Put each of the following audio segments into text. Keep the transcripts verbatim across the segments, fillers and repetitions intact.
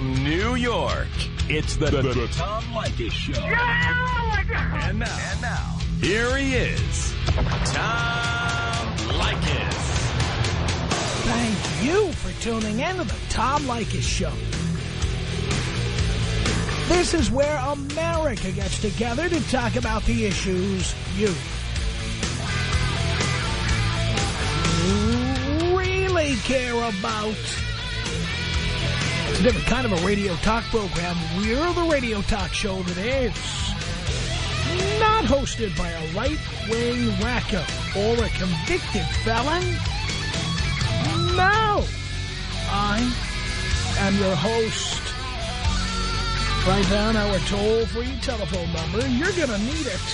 From New York, it's the, the, the Tom Leykis Show. Yeah! And now, and now, here he is, Tom Leykis. Thank you for tuning in to the Tom Leykis Show. This is where America gets together to talk about the issues you really care about. It's a different kind of a radio talk program. We're the radio talk show that is not hosted by a right-wing wacko or a convicted felon. No! I am your host. Write down our toll-free telephone number. You're going to need it.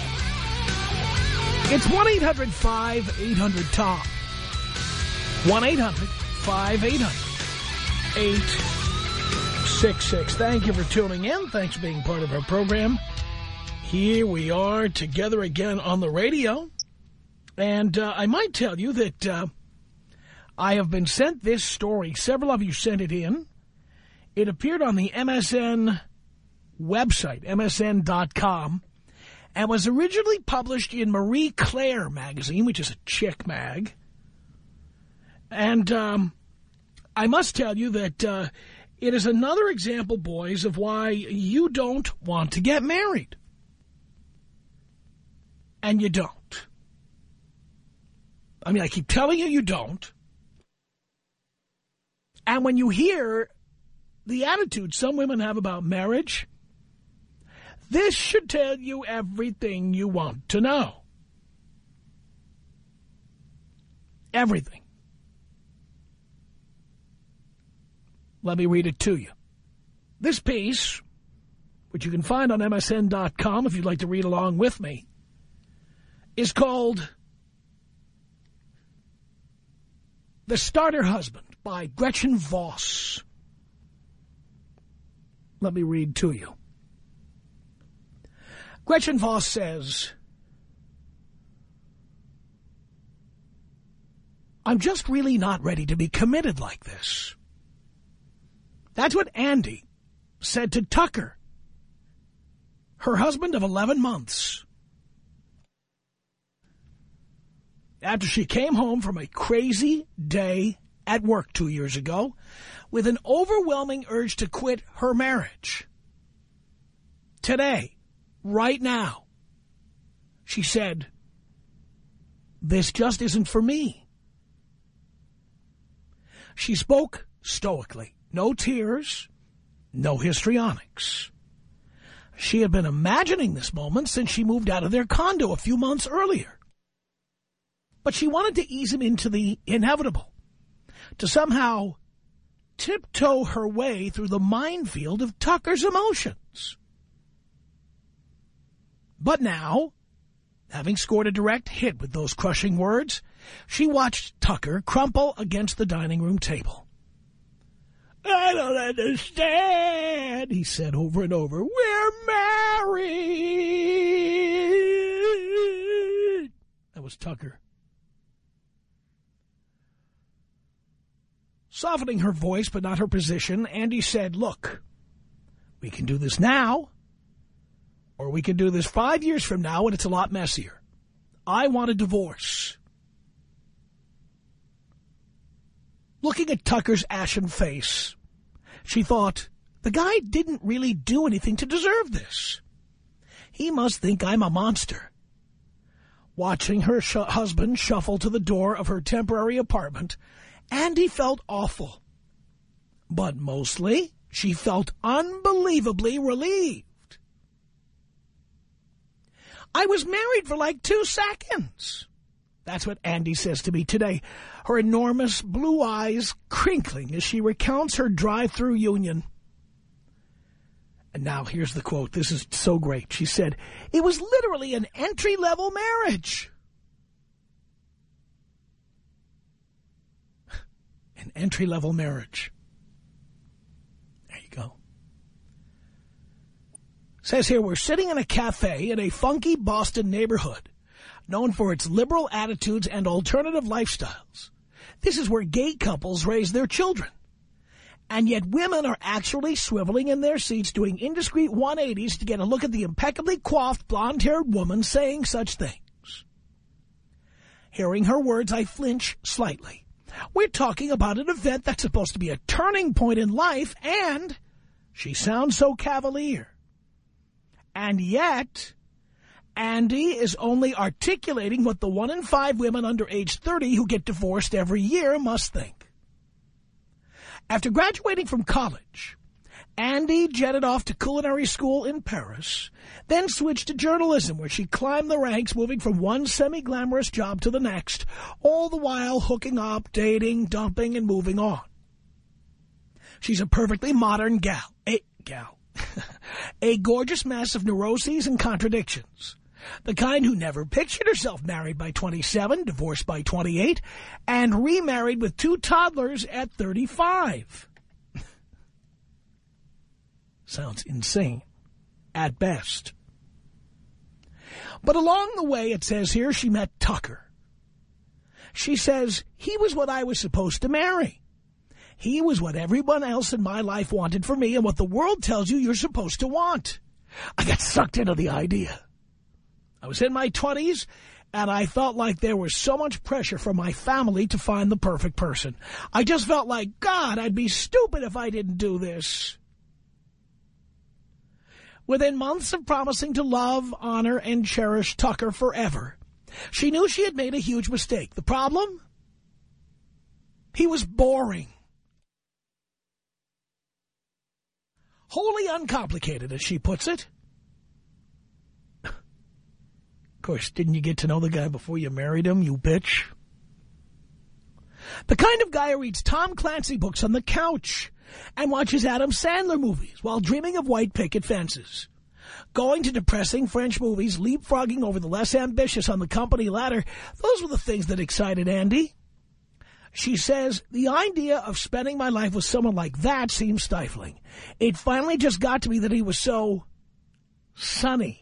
It's one eight hundred five eight hundred Tom. one eight hundred five eight hundred eight six six. Thank you for tuning in. Thanks for being part of our program. Here we are together again on the radio. And uh, I might tell you that uh, I have been sent this story. Several of you sent it in. It appeared on the M S N website, M S N dot com, and was originally published in Marie Claire magazine, which is a chick mag. And um, I must tell you that uh, it is another example, boys, of why you don't want to get married. And you don't. I mean, I keep telling you you don't. And when you hear the attitude some women have about marriage, this should tell you everything you want to know. Everything. Let me read it to you. This piece, which you can find on M S N dot com if you'd like to read along with me, is called The Starter Husband by Gretchen Voss. Let me read to you. Gretchen Voss says, I'm just really not ready to be committed like this. That's what Andy said to Tucker, her husband of eleven months. After she came home from a crazy day at work two years ago with an overwhelming urge to quit her marriage. Today, right now, she said, this just isn't for me. She spoke stoically. No tears, no histrionics. She had been imagining this moment since she moved out of their condo a few months earlier. But she wanted to ease him into the inevitable, to somehow tiptoe her way through the minefield of Tucker's emotions. But now, having scored a direct hit with those crushing words, she watched Tucker crumple against the dining room table. I don't understand, he said over and over. We're married. That was Tucker. Softening her voice but not her position, Andy said, look, we can do this now, or we can do this five years from now and it's a lot messier. I want a divorce. Looking at Tucker's ashen face, she thought, the guy didn't really do anything to deserve this. He must think I'm a monster. Watching her sh- husband shuffle to the door of her temporary apartment, Andy felt awful. But mostly, she felt unbelievably relieved. I was married for like two seconds. That's what Andy says to me today, her enormous blue eyes crinkling as she recounts her drive-through union. And now here's the quote. This is so great. She said, it was literally an entry-level marriage. An entry-level marriage. There you go. Says here, we're sitting in a cafe in a funky Boston neighborhood known for its liberal attitudes and alternative lifestyles. This is where gay couples raise their children. And yet women are actually swiveling in their seats doing indiscreet one eighties to get a look at the impeccably coiffed blonde-haired woman saying such things. Hearing her words, I flinch slightly. We're talking about an event that's supposed to be a turning point in life, and she sounds so cavalier. And yet, Andy is only articulating what the one in five women under age thirty who get divorced every year must think. After graduating from college, Andy jetted off to culinary school in Paris, then switched to journalism, where she climbed the ranks, moving from one semi-glamorous job to the next, all the while hooking up, dating, dumping, and moving on. She's a perfectly modern gal. A gal. A gorgeous mess of neuroses and contradictions. The kind who never pictured herself married by twenty-seven, divorced by twenty-eight, and remarried with two toddlers at thirty-five. Sounds insane, at best. But along the way, it says here, she met Tucker. She says, he was what I was supposed to marry. He was what everyone else in my life wanted for me and what the world tells you you're supposed to want. I got sucked into the idea. I was in my twenties, and I felt like there was so much pressure from my family to find the perfect person. I just felt like, God, I'd be stupid if I didn't do this. Within months of promising to love, honor, and cherish Tucker forever, she knew she had made a huge mistake. The problem? He was boring. Wholly uncomplicated, as she puts it. Of course, didn't you get to know the guy before you married him, you bitch? The kind of guy who reads Tom Clancy books on the couch and watches Adam Sandler movies while dreaming of white picket fences. Going to depressing French movies, leapfrogging over the less ambitious on the company ladder, those were the things that excited Andy. She says, the idea of spending my life with someone like that seems stifling. It finally just got to me that he was so sunny.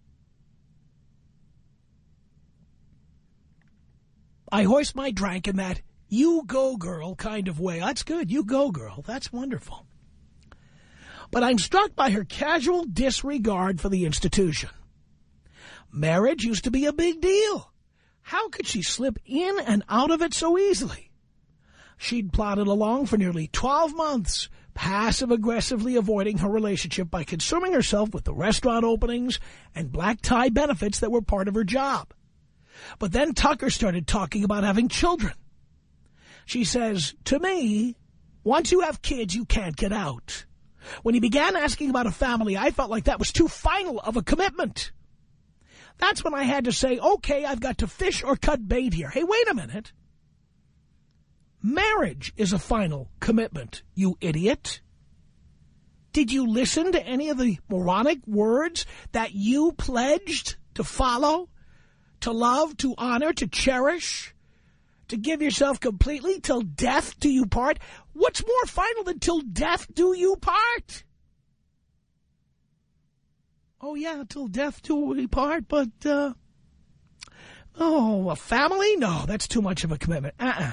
I hoist my drank in that you go, girl kind of way. That's good. You go, girl. That's wonderful. But I'm struck by her casual disregard for the institution. Marriage used to be a big deal. How could she slip in and out of it so easily? She'd plodded along for nearly twelve months, passive-aggressively avoiding her relationship by consuming herself with the restaurant openings and black tie benefits that were part of her job. But then Tucker started talking about having children. She says, to me, once you have kids, you can't get out. When he began asking about a family, I felt like that was too final of a commitment. That's when I had to say, okay, I've got to fish or cut bait here. Hey, wait a minute. Marriage is a final commitment, you idiot. Did you listen to any of the moronic words that you pledged to follow? To love, to honor, to cherish, to give yourself completely till death do you part. What's more final than till death do you part? Oh, yeah, till death do we part, but, uh, oh, a family? No, that's too much of a commitment. Uh-uh.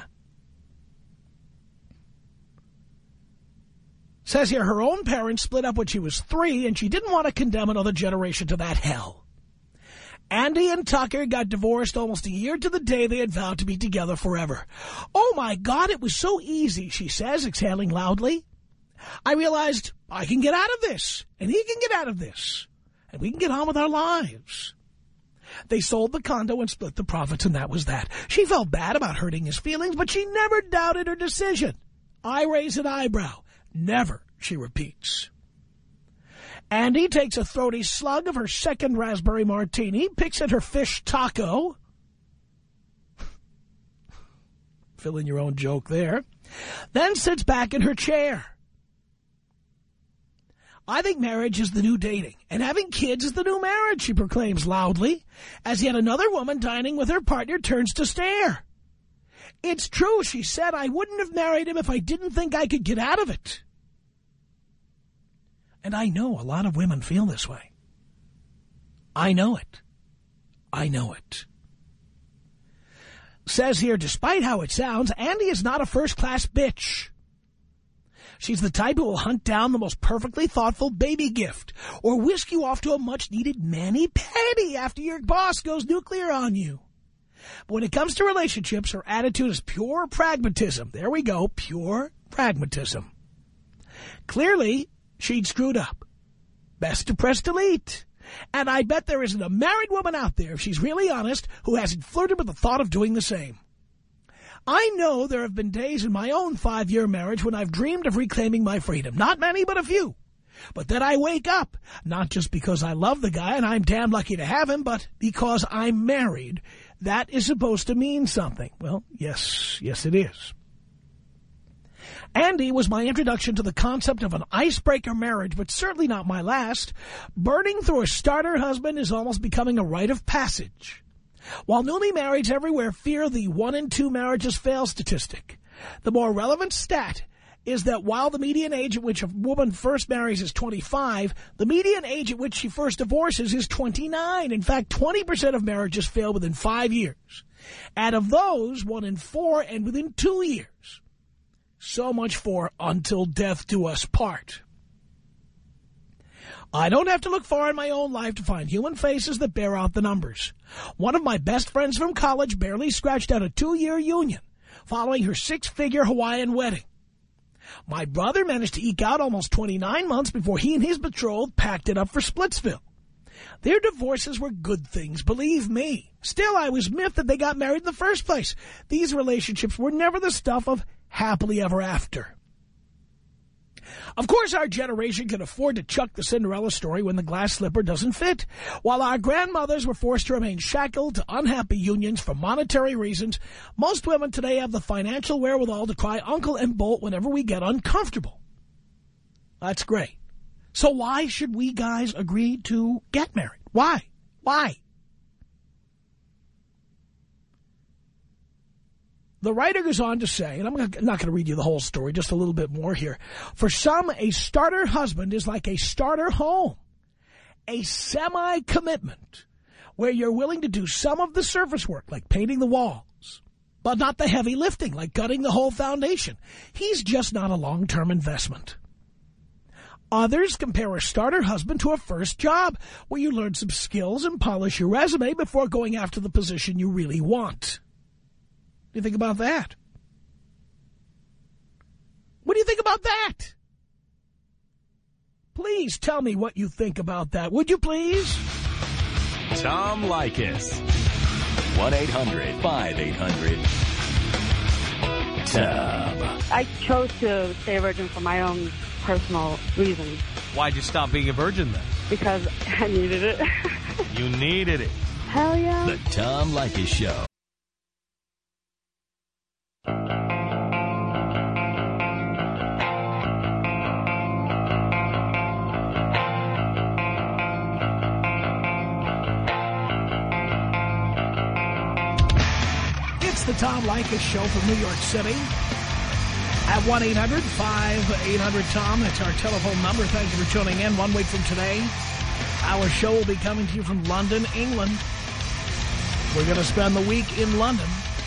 Says here her own parents split up when she was three, and she didn't want to condemn another generation to that hell. Andy and Tucker got divorced almost a year to the day they had vowed to be together forever. Oh, my God, it was so easy, she says, exhaling loudly. I realized I can get out of this, and he can get out of this, and we can get on with our lives. They sold the condo and split the profits, and that was that. She felt bad about hurting his feelings, but she never doubted her decision. I raise an eyebrow. Never, she repeats. Andy takes a throaty slug of her second raspberry martini, picks at her fish taco. Fill in your own joke there. Then sits back in her chair. I think marriage is the new dating, and having kids is the new marriage, she proclaims loudly, as yet another woman dining with her partner turns to stare. It's true, she said, I wouldn't have married him if I didn't think I could get out of it. And I know a lot of women feel this way. I know it. I know it. Says here, despite how it sounds, Andy is not a first-class bitch. She's the type who will hunt down the most perfectly thoughtful baby gift or whisk you off to a much-needed mani-pedi after your boss goes nuclear on you. But when it comes to relationships, her attitude is pure pragmatism. There we go, pure pragmatism. Clearly, she'd screwed up. Best to press delete. And I bet there isn't a married woman out there, if she's really honest, who hasn't flirted with the thought of doing the same. I know there have been days in my own five-year marriage when I've dreamed of reclaiming my freedom. Not many, but a few. But then I wake up, not just because I love the guy and I'm damn lucky to have him, but because I'm married. That is supposed to mean something. Well, yes, yes it is. Andy was my introduction to the concept of an icebreaker marriage, but certainly not my last. Burning through a starter husband is almost becoming a rite of passage. While newly marrieds everywhere fear the one in two marriages fail statistic, the more relevant stat is that while the median age at which a woman first marries is twenty-five, the median age at which she first divorces is twenty-nine. In fact, twenty percent of marriages fail within five years. And of those, one in four and within two years. So much for until death do us part. I don't have to look far in my own life to find human faces that bear out the numbers. One of my best friends from college barely scratched out a two-year union following her six-figure Hawaiian wedding. My brother managed to eke out almost twenty-nine months before he and his betrothed packed it up for Splitsville. Their divorces were good things, believe me. Still, I was miffed that they got married in the first place. These relationships were never the stuff of happily ever after. Of course, our generation can afford to chuck the Cinderella story when the glass slipper doesn't fit. While our grandmothers were forced to remain shackled to unhappy unions for monetary reasons, most women today have the financial wherewithal to cry uncle and bolt whenever we get uncomfortable. That's great. So why should we guys agree to get married? Why? Why? The writer goes on to say, and I'm not going to read you the whole story, just a little bit more here. For some, a starter husband is like a starter home, a semi-commitment where you're willing to do some of the surface work, like painting the walls, but not the heavy lifting, like gutting the whole foundation. He's just not a long-term investment. Others compare a starter husband to a first job, where you learn some skills and polish your resume before going after the position you really want. What do you think about that? What do you think about that? Please tell me what you think about that. Would you please? Tom Leykis. one eight hundred five eight hundred Tom. I chose to stay a virgin for my own personal reasons. Why'd you stop being a virgin then? Because I needed it. You needed it. Hell yeah. The Tom Leykis Show. It's the Tom Leykis Show from New York City. At one eight hundred five eight hundred Tom, that's our telephone number. Thank you for tuning in. One week from today, our show will be coming to you from London, England. We're going to spend the week in London.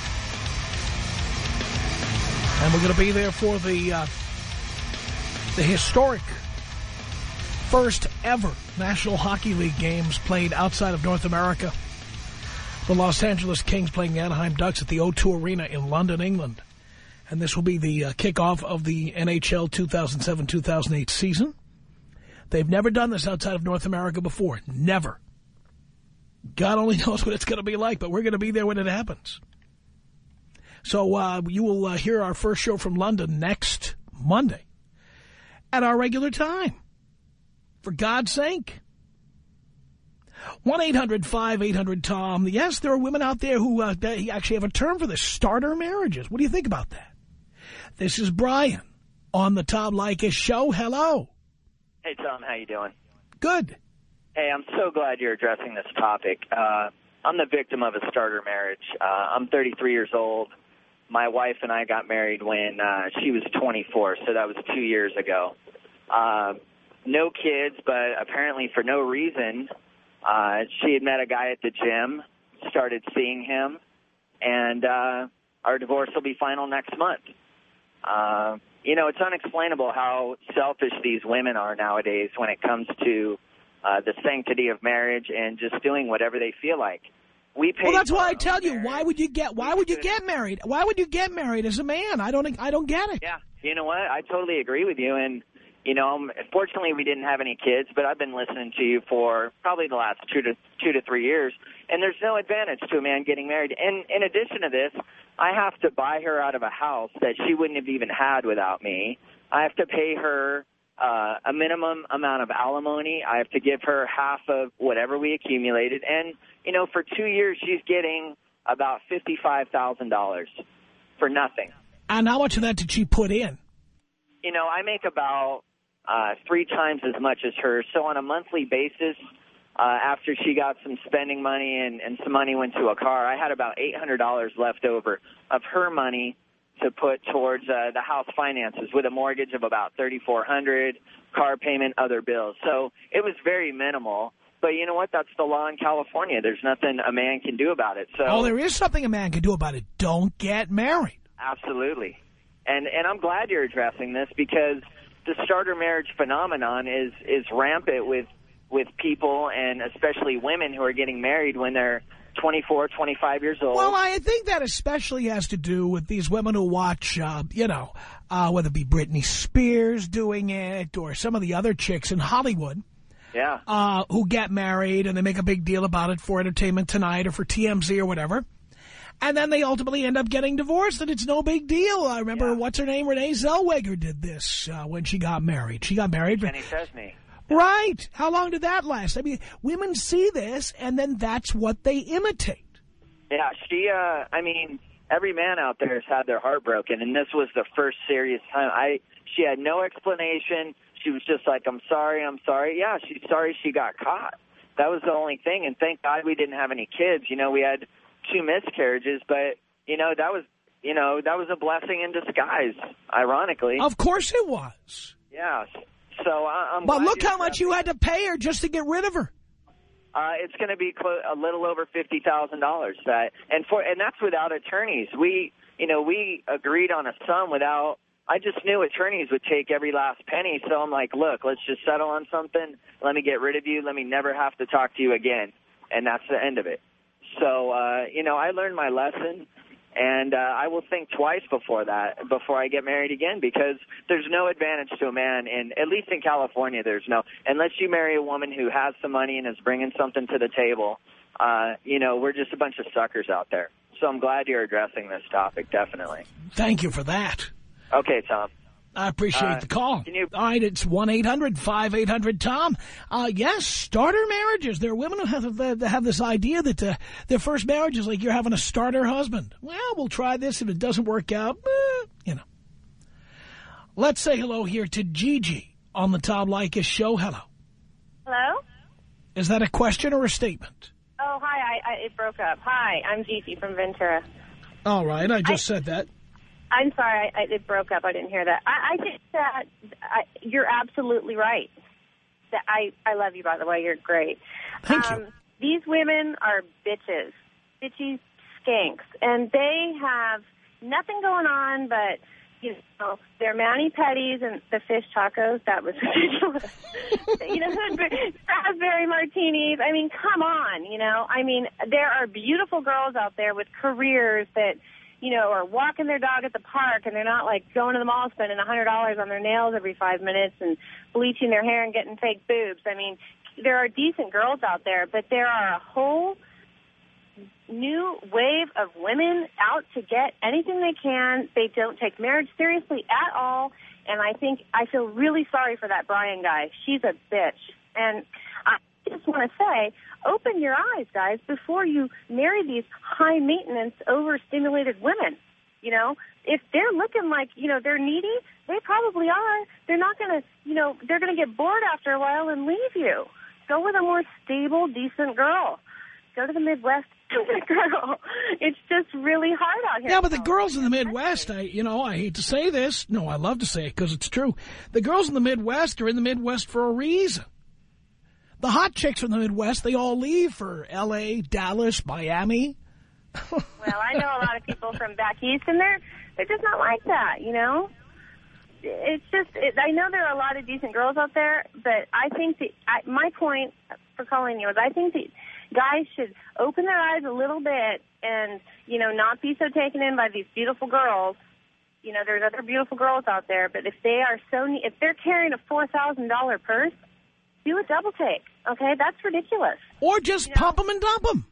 And we're going to be there for the uh, the historic first ever National Hockey League games played outside of North America. The Los Angeles Kings playing the Anaheim Ducks at the O two Arena in London, England. And this will be the uh, kickoff of the N H L two thousand seven two thousand eight season. They've never done this outside of North America before. Never. God only knows what it's going to be like, but we're going to be there when it happens. So uh, you will uh, hear our first show from London next Monday at our regular time. For God's sake. one eight hundred five eight hundred Tom. Yes, there are women out there who uh, actually have a term for this, starter marriages. What do you think about that? This is Brian on the Tom Leykis Show. Hello. Hey, Tom. How you doing? Good. Hey, I'm so glad you're addressing this topic. Uh, I'm the victim of a starter marriage. Uh, I'm thirty-three years old. My wife and I got married when uh, she was twenty-four, so that was two years ago. Uh, no kids, but apparently for no reason, uh, she had met a guy at the gym, started seeing him, and uh, our divorce will be final next month. Uh, you know, it's unexplainable how selfish these women are nowadays when it comes to uh, the sanctity of marriage and just doing whatever they feel like. We pay well, that's why I our tell own you, marriage. why would you get, why would you get married? Why would you get married as a man? I don't, I don't get it. Yeah, you know what? I totally agree with you. And, you know, fortunately we didn't have any kids, but I've been listening to you for probably the last two to two to three years. And there's no advantage to a man getting married. And in addition to this, I have to buy her out of a house that she wouldn't have even had without me. I have to pay her uh, a minimum amount of alimony. I have to give her half of whatever we accumulated. And, you know, for two years she's getting about fifty-five thousand dollars for nothing. And how much of that did she put in? You know, I make about uh, three times as much as her. So on a monthly basis, uh, after she got some spending money and, and some money went to a car, I had about eight hundred dollars left over of her money to put towards uh, the house finances with a mortgage of about thirty-four hundred dollars, car payment, other bills. So it was very minimal. But you know what? That's the law in California. There's nothing a man can do about it. So oh, there is something a man can do about it. Don't get married. Absolutely. And and I'm glad you're addressing this because the starter marriage phenomenon is, is rampant with with people and especially women who are getting married when they're twenty-four, twenty-five years old. Well, I think that especially has to do with these women who watch, uh, you know, uh, whether it be Britney Spears doing it or some of the other chicks in Hollywood. Yeah. Uh, who get married and they make a big deal about it for Entertainment Tonight or for T M Z or whatever. And then they ultimately end up getting divorced, and it's no big deal. I remember, yeah. what's her name? Renee Zellweger did this uh, when she got married. She got married. Jenny Chesney. Right. How long did that last? I mean, women see this, and then that's what they imitate. Yeah, she, uh, I mean, every man out there has had their heart broken, and this was the first serious time. I, she had no explanation. She was just like, I'm sorry, I'm sorry. Yeah, she's sorry she got caught. That was the only thing, and thank God we didn't have any kids. You know, we had two miscarriages, but, you know, that was, you know, that was a blessing in disguise, ironically. Of course it was. Yeah. So I, I'm But look how much you had to pay her just to get rid of her. Uh, it's going to be clo- a little over fifty thousand dollars. That, and for, and that's without attorneys. We, you know, we agreed on a sum without, I just knew attorneys would take every last penny. So I'm like, look, let's just settle on something. Let me get rid of you. Let me never have to talk to you again. And that's the end of it. So, uh, you know, I learned my lesson, and uh, I will think twice before that, before I get married again, because there's no advantage to a man, and at least in California there's no. Unless you marry a woman who has some money and is bringing something to the table, uh, you know, we're just a bunch of suckers out there. So I'm glad you're addressing this topic, definitely. Thank you for that. Okay, Tom. I appreciate uh, the call. Can you... All right, it's one eight hundred five eight hundred Tom. Uh, yes, starter marriages. There are women who have, that have this idea that uh, their first marriage is like you're having a starter husband. Well, we'll try this. If it doesn't work out, eh, you know. Let's say hello here to Gigi on the Tom Leykis show. Hello. Hello? Is that a question or a statement? Oh, hi. I, I, it broke up. Hi, I'm Gigi from Ventura. All right, I just I, said that. I'm sorry, I, I, it broke up. I didn't hear that. I, I think that I, you're absolutely right. That I, I love you, by the way. You're great. Thank um, you. These women are bitches, bitchy skanks, and they have nothing going on but, you know, their mani-pedis and the fish tacos. That was ridiculous. You know, raspberry martinis. I mean, come on, you know. I mean, there are beautiful girls out there with careers that, you know, are walking their dog at the park, and they're not, like, going to the mall spending one hundred dollars on their nails every five minutes and bleaching their hair and getting fake boobs. I mean, there are decent girls out there, but there are a whole new wave of women out to get anything they can. They don't take marriage seriously at all, and I think I feel really sorry for that Brian guy. She's a bitch. And I just want to say, open your eyes, guys, before you marry these high-maintenance, overstimulated women. You know, if they're looking like, you know, they're needy, they probably are. They're not going to, you know, they're going to get bored after a while and leave you. Go with a more stable, decent girl. Go to the Midwest with a girl. It's just really hard out here. Yeah, but the girls in the Midwest, I, you know, I hate to say this. No, I love to say it because it's true. The girls in the Midwest are in the Midwest for a reason. The hot chicks from the Midwest, they all leave for L A, Dallas, Miami. Well, I know a lot of people from back east, and they're they're just not like that, you know? it's just, it, I know there are a lot of decent girls out there, but I think that, I, my point for calling you is I think that guys should open their eyes a little bit and, you know, not be so taken in by these beautiful girls. You know, there's other beautiful girls out there, but if they are so, if they're carrying a four thousand dollar purse, do a double take, okay? That's ridiculous. Or just you know? pump them and dump them.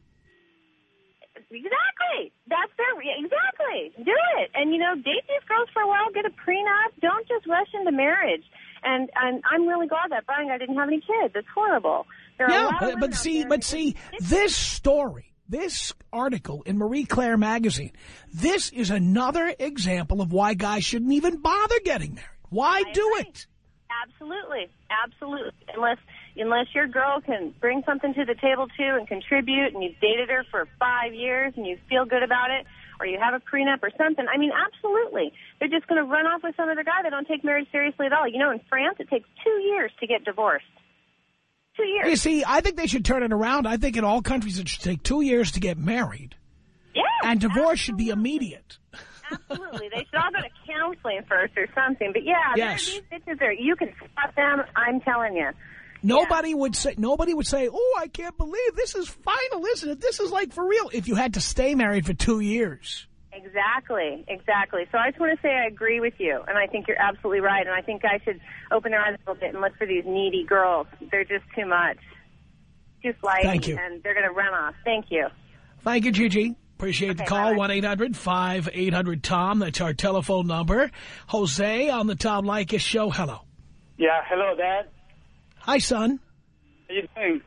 Exactly. That's their, exactly. Do it. And, you know, date these girls for a while, get a prenup. Don't just rush into marriage. And, and I'm really glad that Brian guy didn't have any kids. It's horrible. There are yeah, a lot but, of but see, there but see, this story, this article in Marie Claire magazine, this is another example of why guys shouldn't even bother getting married. Why I do agree. it? Absolutely. Absolutely. Unless unless your girl can bring something to the table, too, and contribute, and you've dated her for five years and you feel good about it, or you have a prenup or something, I mean, absolutely. They're just going to run off with some other guy. They don't take marriage seriously at all. You know, in France, it takes two years to get divorced. Two years. You see, I think they should turn it around. I think in all countries it should take two years to get married. Yeah. And divorce absolutely. should be immediate. Absolutely. They should all go to counseling first or something. But, yeah, yes. these bitches are, you can spot them, I'm telling you. Nobody yeah. would say, nobody would say, oh, I can't believe this is final, isn't it? This is like for real. If you had to stay married for two years. Exactly, exactly. So I just want to say I agree with you, and I think you're absolutely right, and I think guys should open their eyes a little bit and look for these needy girls. They're just too much. Too flighty. Thank you. And they're going to run off. Thank you. Thank you, Gigi. Appreciate okay, the call. one eight hundred five eight hundred Tom. That's our telephone number. Jose on the Tom Leykis show. Hello. Yeah, hello, Dad. Hi, son. How you doing?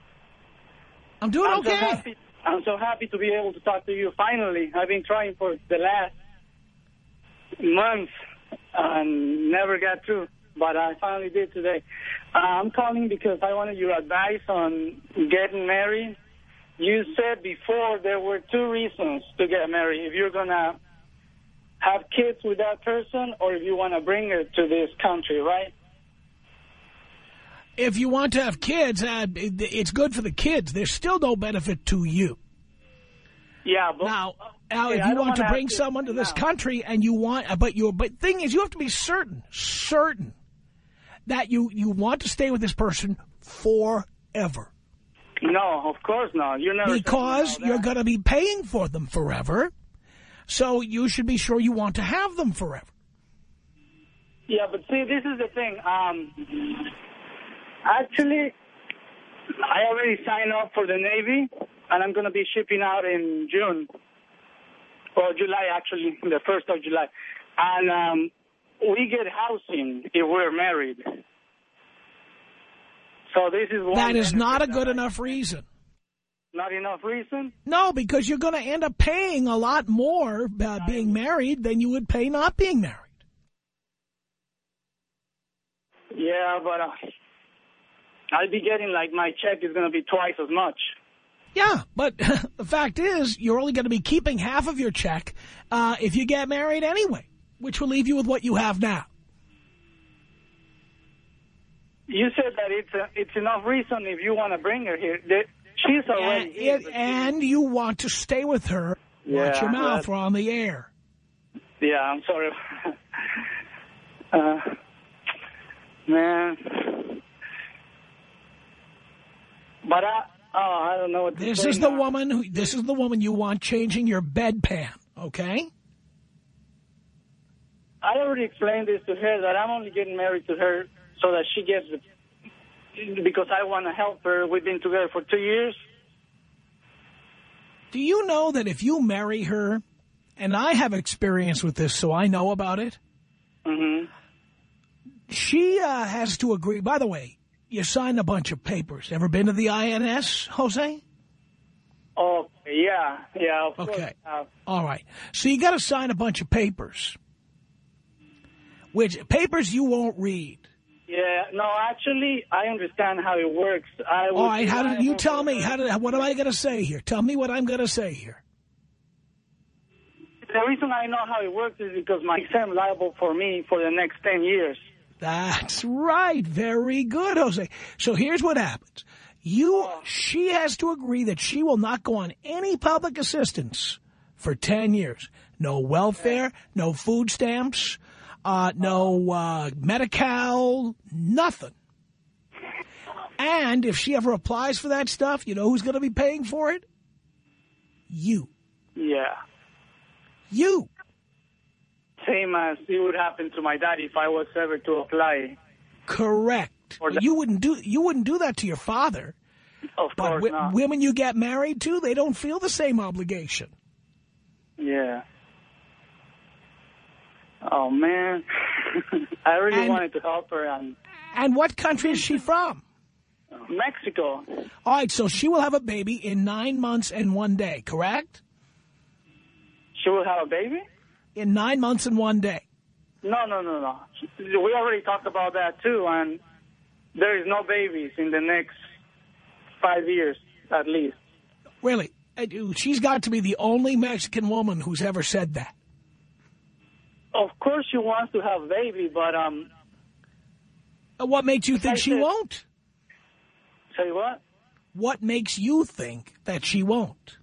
I'm doing I'm okay. So happy, I'm so happy to be able to talk to you finally. I've been trying for the last months and never got through, but I finally did today. Uh, I'm calling because I wanted your advice on getting married. You said before there were two reasons to get married. If you're going to have kids with that person or if you want to bring her to this country, right? If you want to have kids, uh, it's good for the kids. There's still no benefit to you. Yeah, but now, now okay, if you want to bring someone to this now. country and you want, but you, but thing is, you have to be certain, certain that you you want to stay with this person forever. No, of course not. You're never because you're going to be paying for them forever. So you should be sure you want to have them forever. Yeah, but see, this is the thing. Um. Actually, I already signed up for the Navy, and I'm going to be shipping out in June, or July, actually, the first of July. And um, we get housing if we're married. So this is one. That is not a good enough reason. Not enough reason? No, because you're going to end up paying a lot more uh, being married than you would pay not being married. Yeah, but... Uh, I'll be getting, like, my check is going to be twice as much. Yeah, but the fact is, you're only going to be keeping half of your check uh, if you get married anyway, which will leave you with what you have now. You said that it's a, it's enough reason if you want to bring her here. That she's already and, here. It, and you want to stay with her. Yeah, watch your mouth, that, we're on the air. Yeah, I'm sorry. uh, man... But I, oh, I don't know what to This say is the now. woman who, this is the woman you want changing your bedpan, okay? I already explained this to her, that I'm only getting married to her so that she gets the, because I want to help her. We've been together for two years. Do you know that if you marry her, and I have experience with this, so I know about it, mm-hmm. she uh, has to agree. By the way, you signed a bunch of papers. Ever been to the I N S, Jose? Oh, yeah, yeah, of okay. course. Uh, All right. So you got to sign a bunch of papers, which papers you won't read. Yeah, no, actually, I understand how it works. I All right, how did you tell me? How did? What am I going to say here? Tell me what I'm going to say here. The reason I know how it works is because my exam is liable for me for the next ten years. That's right. Very good, Jose. So here's what happens. You, she has to agree that she will not go on any public assistance for ten years. No welfare, no food stamps. uh, no uh, Medi-Cal, nothing. And if she ever applies for that stuff, you know who's going to be paying for it? You. Yeah. You. Same as it would happen to my dad if I was ever to apply. Correct. But you wouldn't do you wouldn't do that to your father. Of but course not. Women you get married to, they don't feel the same obligation. Yeah. Oh, man. I really and, wanted to help her. And, and what country is she from? Mexico. All right, so she will have a baby in nine months and one day, correct? She will have a baby? In nine months and one day. No, no, no, no. We already talked about that, too, and there is no babies in the next five years, at least. Really? She's got to be the only Mexican woman who's ever said that. Of course she wants to have a baby, but... um. What makes you think I she said, won't? Say what? What makes you think that she won't?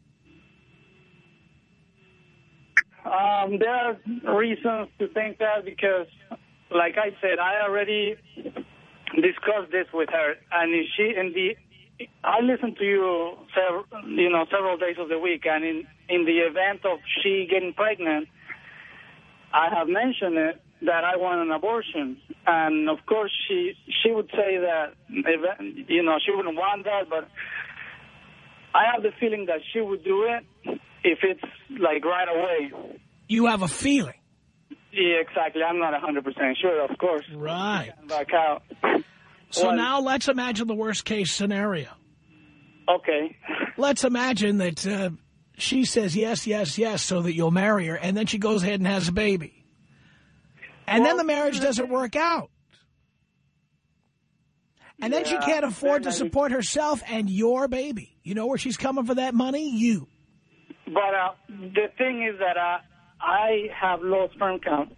Um, there are reasons to think that because, like I said, I already discussed this with her, and if she in the I listen to you several, you know, several days of the week, and in in the event of she getting pregnant, I have mentioned it that I want an abortion, and of course she she would say that, you know, she wouldn't want that, but I have the feeling that she would do it if it's like right away. You have a feeling? Yeah, exactly. I'm not one hundred percent sure, of course. Right. Back out. So well, now let's imagine the worst case scenario. Okay. Let's imagine that uh, she says yes, yes, yes, so that you'll marry her, and then she goes ahead and has a baby. And well, then the marriage doesn't work out. And yeah, then she can't afford to support herself and your baby. You know where she's coming for that money? You. But uh, the thing is that uh, I have low sperm count.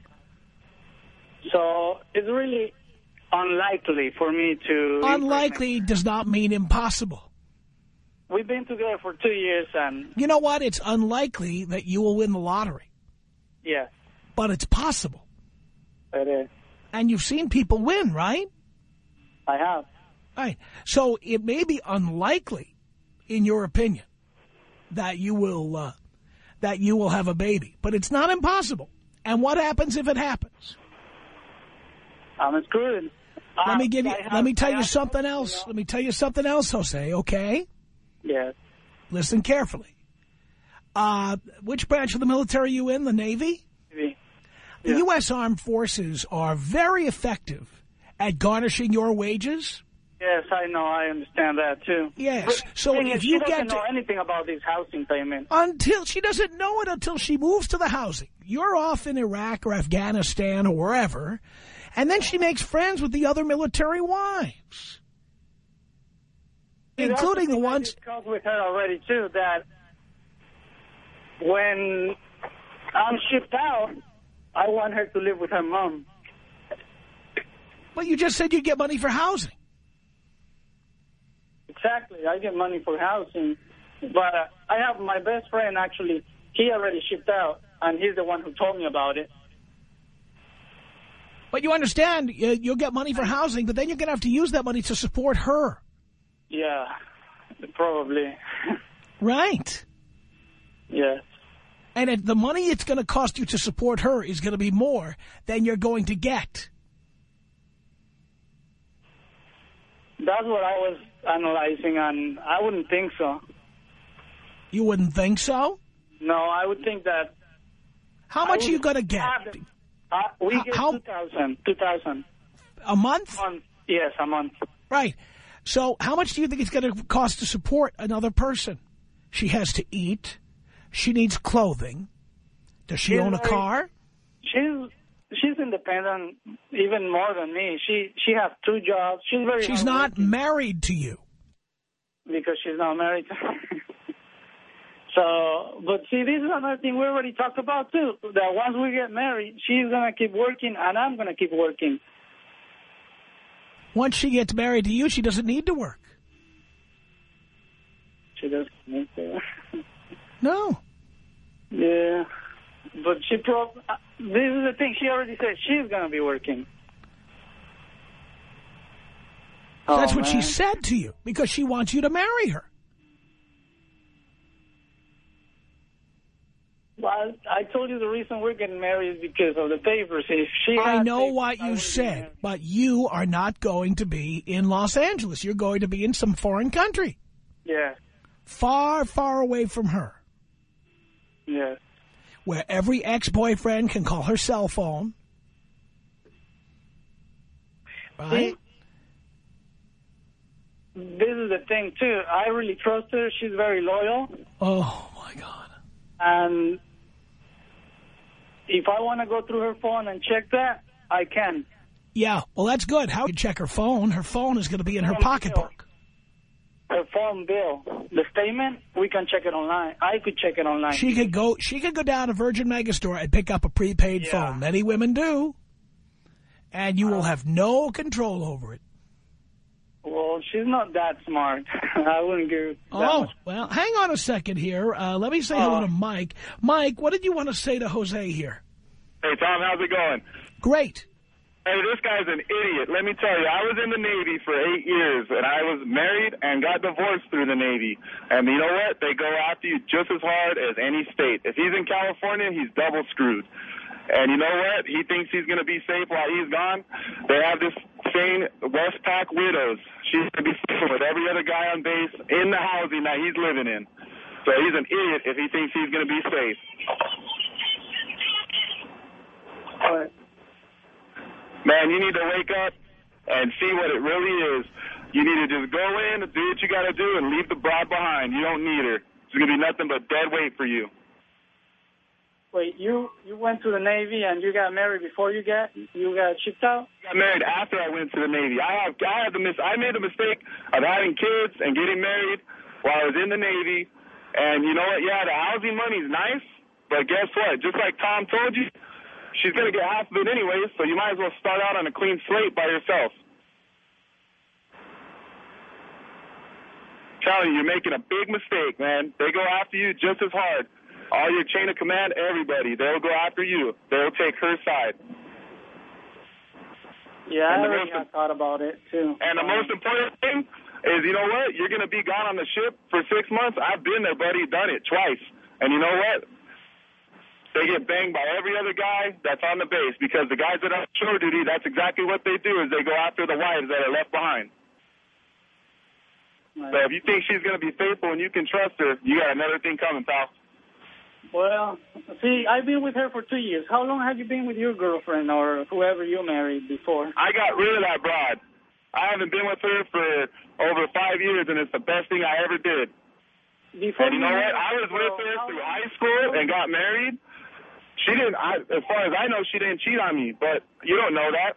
So it's really unlikely for me to... Unlikely does not mean impossible. We've been together for two years and... You know what? It's unlikely that you will win the lottery. Yeah. But it's possible. It is. And you've seen people win, right? I have. Right. So it may be unlikely, in your opinion, that you will uh, that you will have a baby, but it's not impossible. And what happens if it happens? I'm screwed. Let me give you. Have, let me tell I you have, something else. You know. Let me tell you something else, Jose. Okay? Yes. Listen carefully. Uh, which branch of the military are you in? The Navy? Navy. The yeah. U S Armed Forces are very effective at garnishing your wages. Yes, I know. I understand that, too. Yes. But so if she you doesn't get know to, anything about this housing payment. Until she doesn't know it until she moves to the housing. You're off in Iraq or Afghanistan or wherever, and then she makes friends with the other military wives. See, including the ones... I discussed with her already, too, that when I'm shipped out, I want her to live with her mom. Well, you just said you'd get money for housing. Exactly. I get money for housing. But uh, I have my best friend, actually, he already shipped out, and he's the one who told me about it. But you understand, you'll get money for housing, but then you're going to have to use that money to support her. Yeah, probably. Right. Yes. And if the money it's going to cost you to support her is going to be more than you're going to get. That's what I was analyzing, and I wouldn't think so. You wouldn't think so? No, I would think that... How much are you going to get? Uh, we get How, two thousand. two thousand. A month? A month? Yes, a month. Right. So how much do you think it's going to cost to support another person? She has to eat. She needs clothing. Does she she's own a very, car? She's she's independent, even more than me. She she has two jobs. She's very. She's not married to you. Because she's not married. So, but see, this is another thing we already talked about too. That once we get married, she's gonna keep working, and I'm gonna keep working. Once she gets married to you, she doesn't need to work. She doesn't need to. No. Yeah, but she prob This is the thing. She already said she's going to be working. That's oh, what man. she said to you, because she wants you to marry her. Well, I told you the reason we're getting married is because of the papers. If she I had know papers, what I you wouldn't be said, married. but you are not going to be in Los Angeles. You're going to be in some foreign country. Yeah. Far, far away from her. Yeah. Where every ex-boyfriend can call her cell phone. Right? See, this is the thing, too. I really trust her. She's very loyal. Oh, my God. And if I want to go through her phone and check that, I can. Yeah, well, that's good. How do you check her phone? Her phone is going to be in her pocketbook. Her phone bill, the statement, we can check it online. I could check it online. She could go She could go down to Virgin Megastore and pick up a prepaid Yeah. phone. Many women do. And you will have no control over it. Well, she's not that smart. I wouldn't give that Oh, much. well, hang on a second here. Uh, let me say Uh, hello to Mike. Mike, what did you want to say to Jose here? Hey, Tom, how's it going? Great. Hey, this guy's an idiot. Let me tell you, I was in the Navy for eight years, and I was married and got divorced through the Navy. And you know what? They go after you just as hard as any state. If he's in California, he's double screwed. And you know what? He thinks he's going to be safe while he's gone. They have this same Westpac widows. She's going to be sleeping with every other guy on base in the housing that he's living in. So he's an idiot if he thinks he's going to be safe. But Man, you need to wake up and see what it really is. You need to just go in, do what you got to do, and leave the bride behind. You don't need her. It's going to be nothing but dead weight for you. wait, you you went to the Navy and you got married before you got you got shipped out? I got married after I went to the Navy. I have I had the mis I made the mistake of having kids and getting married while I was in the Navy. And you know what? Yeah, the housing money's nice, but guess what? Just like Tom told you, she's going to get half of it anyways, so you might as well start out on a clean slate by yourself. I'm telling you, you're making a big mistake, man. They go after you just as hard. All your chain of command, everybody, they'll go after you. They'll take her side. Yeah, And I the already most- had thought about it, too. And the most important thing is, you know what? You're going to be gone on the ship for six months. I've been there, buddy, done it twice. And you know what? They get banged by every other guy that's on the base, because the guys that are on shore duty, that's exactly what they do, is they go after the wives that are left behind. Right. So if you think she's going to be faithful and you can trust her, you got another thing coming, pal. Well, see, I've been with her for two years. How long have you been with your girlfriend or whoever you married before? I got rid of that broad. I haven't been with her for over five years, and it's the best thing I ever did. Before And you know what? married I was with her, her how through long- high school and got married. She didn't, I, as far as I know, she didn't cheat on me, but you don't know that.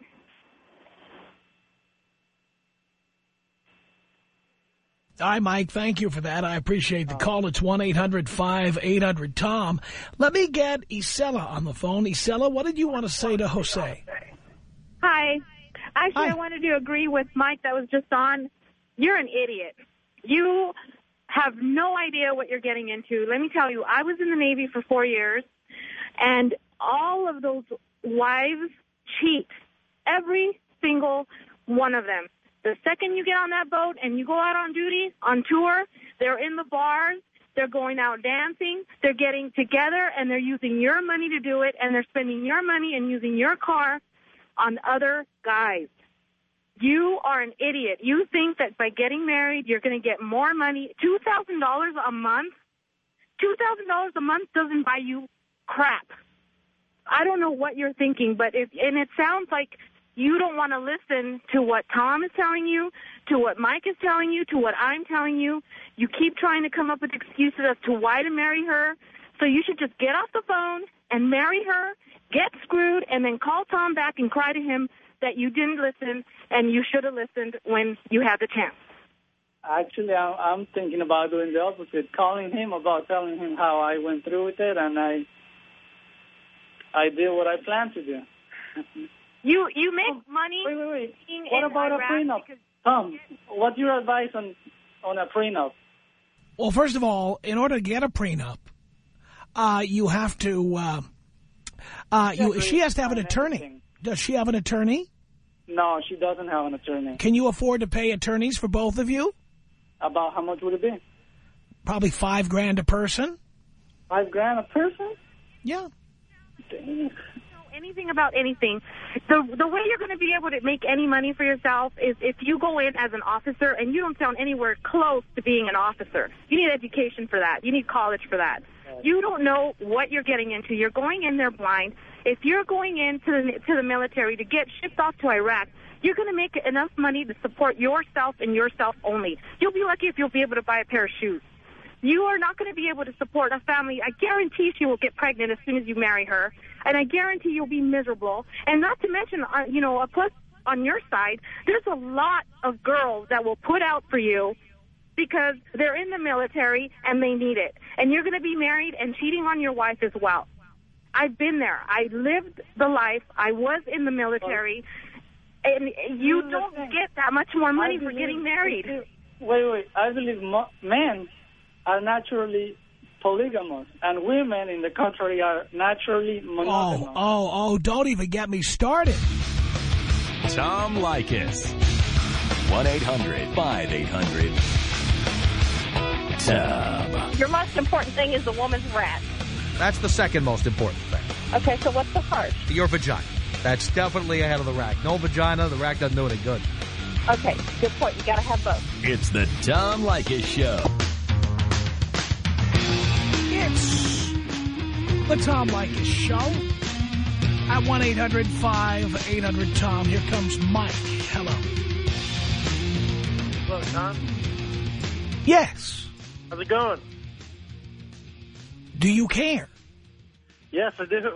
Hi, Mike. Thank you for that. I appreciate the call. It's one eight hundred five eight hundred Tom. Let me get Isela on the phone. Isela, what did you want to say to Jose? Hi. Actually, Hi. I wanted to agree with Mike that was just on. You're an idiot. You have no idea what you're getting into. Let me tell you, I was in the Navy for four years, and all of those wives cheat. Every single one of them. The second you get on that boat and you go out on duty, on tour, they're in the bars, they're going out dancing, they're getting together, and they're using your money to do it, and they're spending your money and using your car on other guys. You are an idiot. You think that by getting married, you're going to get more money. two thousand dollars a month? two thousand dollars a month doesn't buy you crap. I don't know what you're thinking, but if, and it sounds like you don't want to listen to what Tom is telling you, to what Mike is telling you, to what I'm telling you. You keep trying to come up with excuses as to why to marry her. So you should just get off the phone and marry her, get screwed, and then call Tom back and cry to him that you didn't listen and you should have listened when you had the chance. Actually, I'm, I'm thinking about doing the opposite, calling him about telling him how I went through with it, and I I did what I planned to do. You you make money. Wait, wait, wait. being What in about a Iraq prenup? because- Tom, what's your advice on, on a prenup? Well, first of all, in order to get a prenup, uh, you have to uh, Uh, you, Yeah, she has to have an fine, attorney. anything. Does she have an attorney? No, she doesn't have an attorney. Can you afford to pay attorneys for both of you? About how much would it be? Probably five grand a person. Five grand a person? Yeah. Dang. Anything about anything. The the way you're going to be able to make any money for yourself is if you go in as an officer and you don't sound anywhere close to being an officer. You need education for that. You need college for that. You don't know what you're getting into. You're going in there blind. If you're going into the, to the military to get shipped off to Iraq, you're going to make enough money to support yourself and yourself only. You'll be lucky if you'll be able to buy a pair of shoes. You are not going to be able to support a family. I guarantee she will get pregnant as soon as you marry her, and I guarantee you'll be miserable. And not to mention, uh, you know, a plus on your side, there's a lot of girls that will put out for you because they're in the military and they need it. And you're going to be married and cheating on your wife as well. I've been there. I lived the life. I was in the military. And you don't get that much more money for getting married. Wait, wait. I believe mo- men are naturally polygamous, and women, in the contrary, are naturally monogamous. Oh, oh, oh, don't even get me started. Tom Leykis. one eight hundred five eight hundred Tom. Your most important thing is the woman's rat. That's the second most important thing. Okay, so what's the first? Your vagina. That's definitely ahead of the rack. No vagina, the rack doesn't do any good. Okay, good point. You got to have both. It's the Tom Leykis Show. It's the Tom Leykis Show at one eight hundred five eight hundred Tom. Here comes Mike. Hello. Hello, Tom. Yes. How's it going? Do you care? Yes, I do.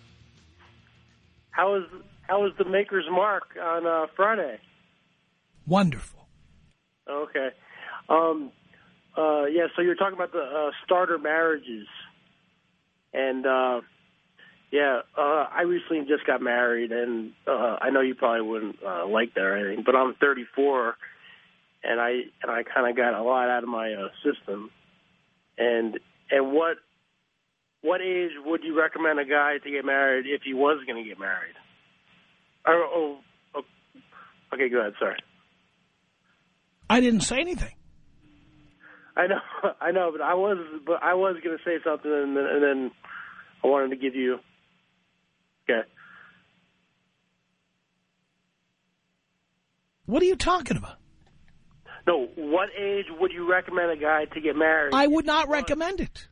How was how was the Maker's Mark on uh, Friday? Wonderful. Okay. Um. Uh. Yeah. So you're talking about the uh, starter marriages, and uh, yeah, uh, I recently just got married, and uh, I know you probably wouldn't uh, like that or anything, but I'm thirty-four, and I and I kind of got a lot out of my uh, system, and and what. What age would you recommend a guy to get married if he was going to get married? Oh, oh, oh, okay, go ahead. Sorry. I didn't say anything. I know, I know, but I was, but I was going to say something, and then, and then I wanted to give you. Okay. What are you talking about? No, what age would you recommend a guy to get married? I would not recommend it.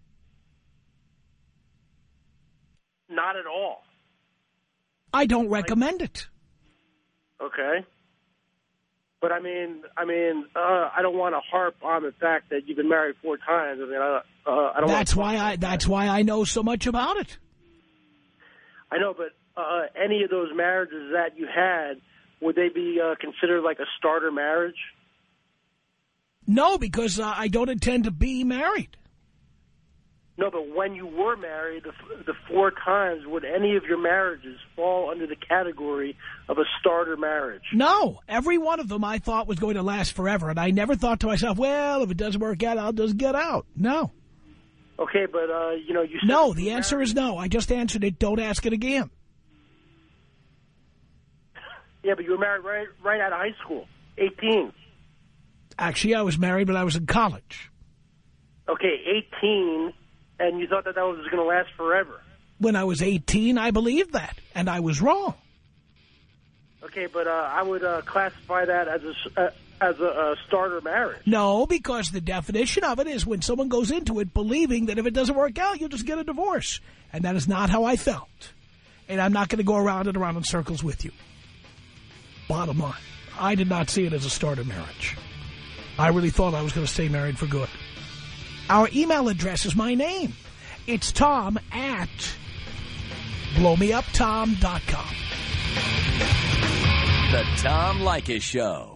Not at all. I don't recommend it. Okay. But I mean, I mean, uh, I don't want to harp on the fact that you've been married four times. I mean, I, uh, I don't. That's why I. That's why I know so much about it. I know, but uh, any of those marriages that you had, would they be uh, considered like a starter marriage? No, because uh, I don't intend to be married. No, but when you were married, the, the four times, would any of your marriages fall under the category of a starter marriage? No. Every one of them I thought was going to last forever, and I never thought to myself, well, if it doesn't work out, I'll just get out. No. Okay, but, uh, you know, you said... No, the answer married. is no. I just answered it. Don't ask it again. Yeah, but you were married right, right out of high school, eighteen. Actually, I was married when I was in college. Okay, eighteen... And you thought that that was going to last forever. When I was eighteen, I believed that, and I was wrong. Okay, but uh, I would uh, classify that as a, uh, as a uh, starter marriage. No, because the definition of it is when someone goes into it believing that if it doesn't work out, you'll just get a divorce. And that is not how I felt. And I'm not going to go around and around in circles with you. Bottom line, I did not see it as a starter marriage. I really thought I was going to stay married for good. Our email address is my name. It's Tom at blow me up tom dot com. The Tom Leykis Show.